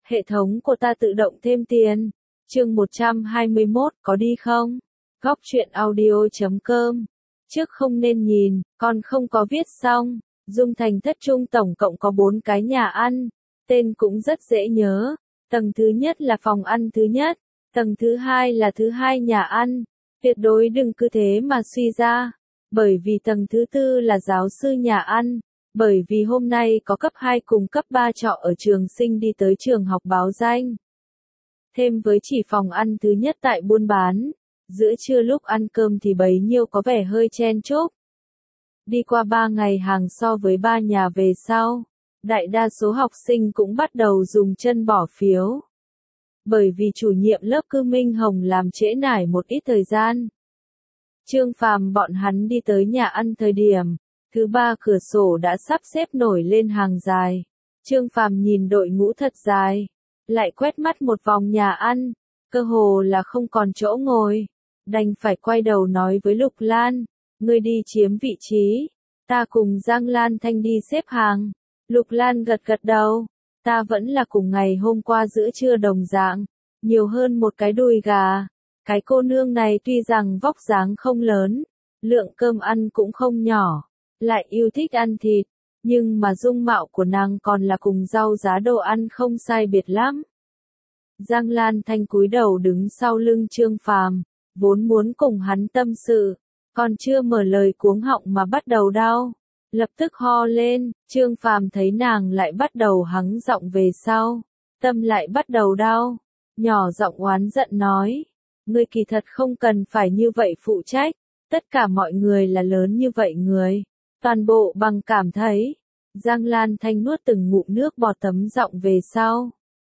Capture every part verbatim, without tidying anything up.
Hệ thống của ta tự động thêm tiền. Chương một trăm hai mươi mốt, có đi không? Góc truyện audio chấm com. Trước không nên nhìn, còn không có viết xong. Dung Thành Thất Trung tổng cộng có bốn cái nhà ăn. Tên cũng rất dễ nhớ. Tầng thứ nhất là phòng ăn thứ nhất. Tầng thứ hai là thứ hai nhà ăn. Tuyệt đối đừng cứ thế mà suy ra. Bởi vì tầng thứ tư là giáo sư nhà ăn. Bởi vì hôm nay có cấp hai cùng cấp ba trọ ở trường sinh đi tới trường học báo danh. Thêm với chỉ phòng ăn thứ nhất tại buôn bán. Giữa trưa lúc ăn cơm thì bấy nhiêu có vẻ hơi chen chúc. Đi qua ba ngày hàng so với ba nhà về sau. Đại đa số học sinh cũng bắt đầu dùng chân bỏ phiếu. Bởi vì chủ nhiệm lớp Cư Minh Hồng làm trễ nải một ít thời gian. Trương Phàm bọn hắn đi tới nhà ăn thời điểm. Thứ ba cửa sổ đã sắp xếp nổi lên hàng dài. Trương Phàm nhìn đội ngũ thật dài. Lại quét mắt một vòng nhà ăn. Cơ hồ là không còn chỗ ngồi. Đành phải quay đầu nói với Lục Lan. Ngươi đi chiếm vị trí. Ta cùng Giang Lan Thanh đi xếp hàng. Lục Lan gật gật đầu. Ta vẫn là cùng ngày hôm qua giữa trưa đồng dạng. Nhiều hơn một cái đùi gà. Cái cô nương này tuy rằng vóc dáng không lớn. Lượng cơm ăn cũng không nhỏ. Lại yêu thích ăn thịt, nhưng mà dung mạo của nàng còn là cùng rau giá đồ ăn không sai biệt lắm. Giang Lan Thanh cúi đầu đứng sau lưng Trương Phàm, vốn muốn cùng hắn tâm sự, còn chưa mở lời cuống họng mà bắt đầu đau, lập tức ho lên. Trương Phàm thấy nàng lại bắt đầu hắng giọng về sau, tâm lại bắt đầu đau, nhỏ giọng oán giận nói, ngươi kỳ thật không cần phải như vậy phụ trách, tất cả mọi người là lớn như vậy người. Toàn bộ bằng cảm thấy. Giang Lan Thanh nuốt từng ngụm nước bọt tấm giọng về sau.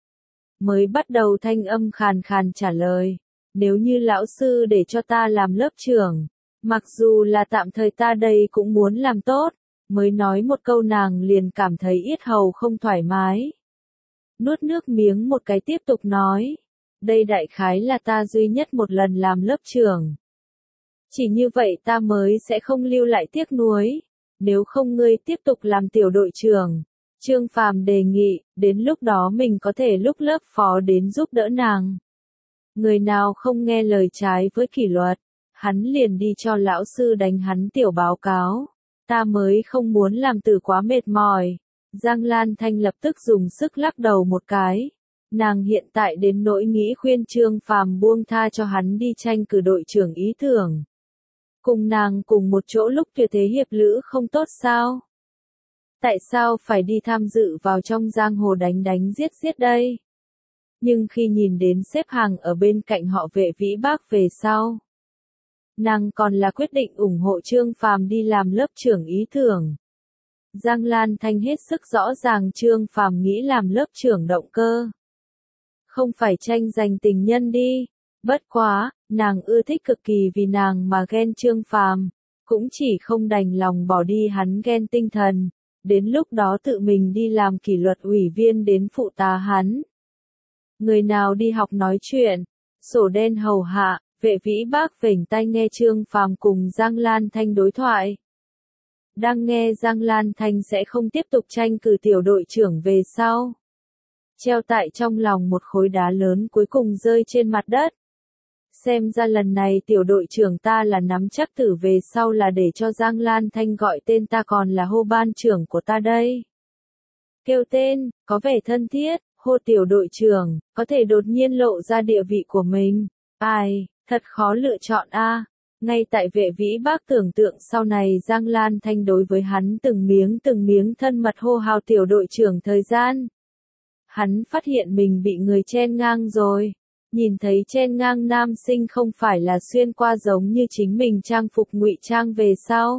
Mới bắt đầu thanh âm khàn khàn trả lời. Nếu như lão sư để cho ta làm lớp trưởng. Mặc dù là tạm thời ta đây cũng muốn làm tốt. Mới nói một câu nàng liền cảm thấy yết hầu không thoải mái. Nuốt nước miếng một cái tiếp tục nói. Đây đại khái là ta duy nhất một lần làm lớp trưởng. Chỉ như vậy ta mới sẽ không lưu lại tiếc nuối. Nếu không ngươi tiếp tục làm tiểu đội trưởng. Trương Phàm đề nghị, đến lúc đó mình có thể lúc lớp phó đến giúp đỡ nàng. Người nào không nghe lời trái với kỷ luật, hắn liền đi cho lão sư đánh hắn tiểu báo cáo. Ta mới không muốn làm từ quá mệt mỏi. Giang Lan Thanh lập tức dùng sức lắc đầu một cái. Nàng hiện tại đến nỗi nghĩ khuyên Trương Phàm buông tha cho hắn đi tranh cử đội trưởng ý tưởng. Cùng nàng cùng một chỗ lúc tuyệt thế hiệp lữ không tốt sao? Tại sao phải đi tham dự vào trong giang hồ đánh đánh giết giết đây? Nhưng khi nhìn đến xếp hàng ở bên cạnh họ Vệ Vĩ Bác về sau, nàng còn là quyết định ủng hộ Trương Phàm đi làm lớp trưởng ý tưởng. Giang Lan Thanh hết sức rõ ràng Trương Phàm nghĩ làm lớp trưởng động cơ. Không phải tranh giành tình nhân đi. Bất quá, nàng ưa thích cực kỳ vì nàng mà ghen Trương Phàm, cũng chỉ không đành lòng bỏ đi hắn ghen tinh thần, đến lúc đó tự mình đi làm kỷ luật ủy viên đến phụ tá hắn. Người nào đi học nói chuyện, sổ đen hầu hạ, Vệ Vĩ Bác vểnh tai nghe Trương Phàm cùng Giang Lan Thanh đối thoại. Đang nghe Giang Lan Thanh sẽ không tiếp tục tranh cử tiểu đội trưởng về sau. Treo tại trong lòng một khối đá lớn cuối cùng rơi trên mặt đất. Xem ra lần này tiểu đội trưởng ta là nắm chắc tử về sau là để cho Giang Lan Thanh gọi tên ta còn là hô ban trưởng của ta đây. Kêu tên, có vẻ thân thiết, hô tiểu đội trưởng, có thể đột nhiên lộ ra địa vị của mình. Ai, thật khó lựa chọn a. À. Ngay tại Vệ Vĩ Bác tưởng tượng sau này Giang Lan Thanh đối với hắn từng miếng từng miếng thân mật hô hào tiểu đội trưởng thời gian. Hắn phát hiện mình bị người chen ngang rồi. Nhìn thấy chen ngang nam sinh không phải là xuyên qua giống như chính mình trang phục ngụy trang về sau.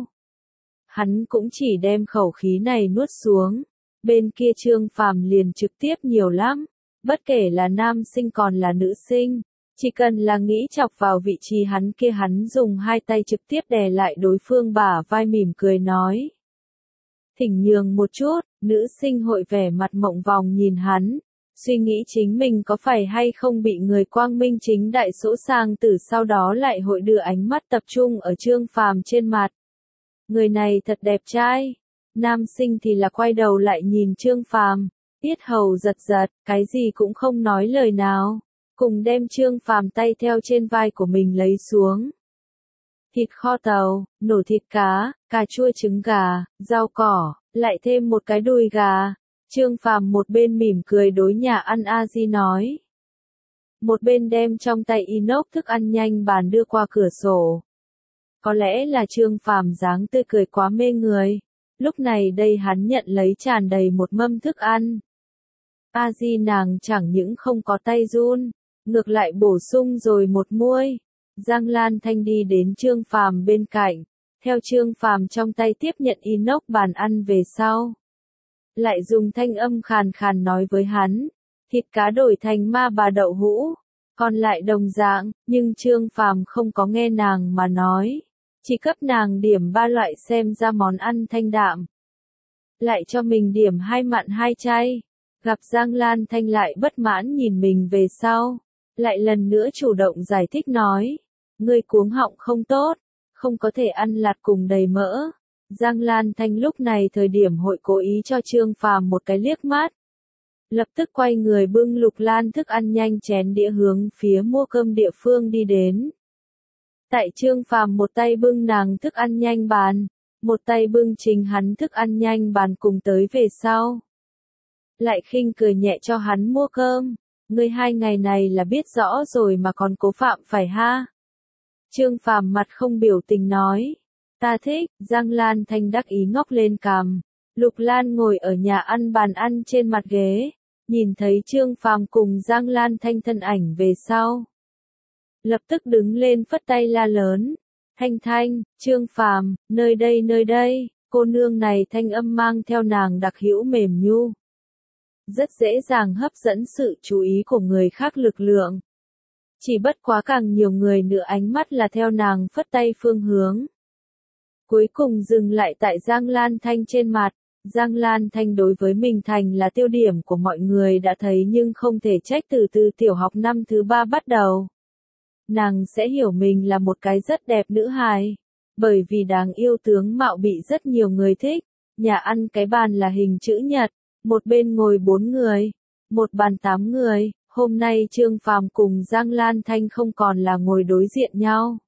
Hắn cũng chỉ đem khẩu khí này nuốt xuống. Bên kia Trương Phàm liền trực tiếp nhiều lắm. Bất kể là nam sinh còn là nữ sinh. Chỉ cần là nghĩ chọc vào vị trí hắn kia hắn dùng hai tay trực tiếp đè lại đối phương bả vai mỉm cười nói. Thỉnh nhường một chút, nữ sinh hội vẻ mặt mộng vòng nhìn hắn. Suy nghĩ chính mình có phải hay không bị người quang minh chính đại sỗ sang từ sau đó lại hội đưa ánh mắt tập trung ở Trương Phàm trên mặt. Người này thật đẹp trai. Nam sinh thì là quay đầu lại nhìn Trương Phàm. Yết hầu giật giật, cái gì cũng không nói lời nào, cùng đem Trương Phàm tay theo trên vai của mình lấy xuống. Thịt kho tàu, nổ thịt cá, cà chua trứng gà, rau cỏ, lại thêm một cái đùi gà. Trương Phàm một bên mỉm cười đối nhà ăn A Di nói, một bên đem trong tay inox thức ăn nhanh bàn đưa qua cửa sổ. Có lẽ là Trương Phàm dáng tươi cười quá mê người, lúc này đây hắn nhận lấy tràn đầy một mâm thức ăn. A Di nàng chẳng những không có tay run, ngược lại bổ sung rồi một muôi. Giang Lan Thanh đi đến Trương Phàm bên cạnh, theo Trương Phàm trong tay tiếp nhận inox bàn ăn về sau. Lại dùng thanh âm khàn khàn nói với hắn, thịt cá đổi thành ma bà đậu hũ, còn lại đồng dạng, nhưng Trương Phàm không có nghe nàng mà nói, chỉ cấp nàng điểm ba loại xem ra món ăn thanh đạm. Lại cho mình điểm hai mặn hai chay, gặp Giang Lan Thanh lại bất mãn nhìn mình về sau, lại lần nữa chủ động giải thích nói, ngươi cuống họng không tốt, không có thể ăn lạt cùng đầy mỡ. Giang Lan Thanh lúc này thời điểm hội cố ý cho Trương Phàm một cái liếc mắt. Lập tức quay người bưng Lục Lan thức ăn nhanh chén đĩa hướng phía mua cơm địa phương đi đến. Tại Trương Phàm một tay bưng nàng thức ăn nhanh bàn, một tay bưng chính hắn thức ăn nhanh bàn cùng tới về sau. Lại khinh cười nhẹ cho hắn mua cơm, ngươi hai ngày này là biết rõ rồi mà còn cố phạm phải ha. Trương Phàm mặt không biểu tình nói, ta thích. Giang Lan Thanh đắc ý ngóc lên cằm. Lục Lan ngồi ở nhà ăn bàn ăn trên mặt ghế, nhìn thấy Trương Phàm cùng Giang Lan Thanh thân ảnh về sau. Lập tức đứng lên phất tay la lớn, Thanh Thanh, Trương Phàm, nơi đây nơi đây. Cô nương này thanh âm mang theo nàng đặc hữu mềm nhu, rất dễ dàng hấp dẫn sự chú ý của người khác lực lượng. Chỉ bất quá càng nhiều người nữa ánh mắt là theo nàng phất tay phương hướng. Cuối cùng dừng lại tại Giang Lan Thanh trên mặt. Giang Lan Thanh đối với mình thành là tiêu điểm của mọi người đã thấy nhưng không thể trách từ từ tiểu học năm thứ ba bắt đầu. Nàng sẽ hiểu mình là một cái rất đẹp nữ hài. Bởi vì đáng yêu tướng mạo bị rất nhiều người thích. Nhà ăn cái bàn là hình chữ nhật, một bên ngồi bốn người, một bàn tám người. Hôm nay Trương Phàm cùng Giang Lan Thanh không còn là ngồi đối diện nhau,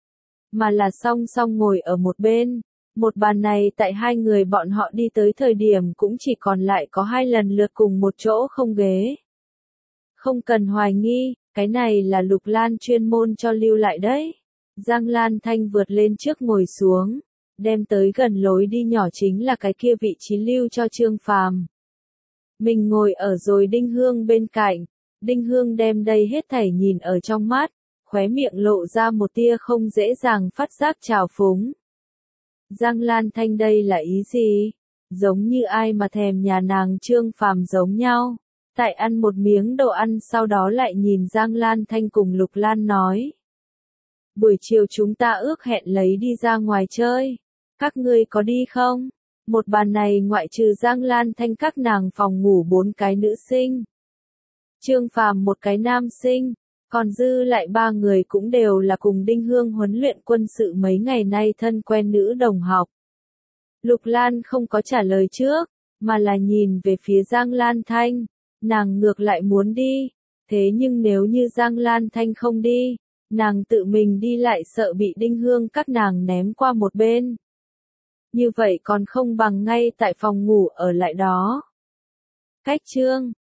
mà là song song ngồi ở một bên. Một bàn này tại hai người bọn họ đi tới thời điểm cũng chỉ còn lại có hai lần lượt cùng một chỗ không ghế. Không cần hoài nghi, cái này là Lục Lan chuyên môn cho lưu lại đấy. Giang Lan Thanh vượt lên trước ngồi xuống, đem tới gần lối đi nhỏ chính là cái kia vị trí lưu cho Trương Phàm. Mình ngồi ở rồi Đinh Hương bên cạnh. Đinh Hương đem đây hết thảy nhìn ở trong mắt, khóe miệng lộ ra một tia không dễ dàng phát giác trào phúng. Giang Lan Thanh đây là ý gì? Giống như ai mà thèm nhà nàng Trương Phàm giống nhau. Tại ăn một miếng đồ ăn sau đó lại nhìn Giang Lan Thanh cùng Lục Lan nói. Buổi chiều chúng ta ước hẹn lấy đi ra ngoài chơi. Các ngươi có đi không? Một bàn này ngoại trừ Giang Lan Thanh các nàng phòng ngủ bốn cái nữ sinh. Trương Phàm một cái nam sinh, còn dư lại ba người cũng đều là cùng Đinh Hương huấn luyện quân sự mấy ngày nay thân quen nữ đồng học. Lục Lan không có trả lời trước, mà là nhìn về phía Giang Lan Thanh, nàng ngược lại muốn đi, thế nhưng nếu như Giang Lan Thanh không đi, nàng tự mình đi lại sợ bị Đinh Hương các nàng ném qua một bên. Như vậy còn không bằng ngay tại phòng ngủ ở lại đó. Cách chương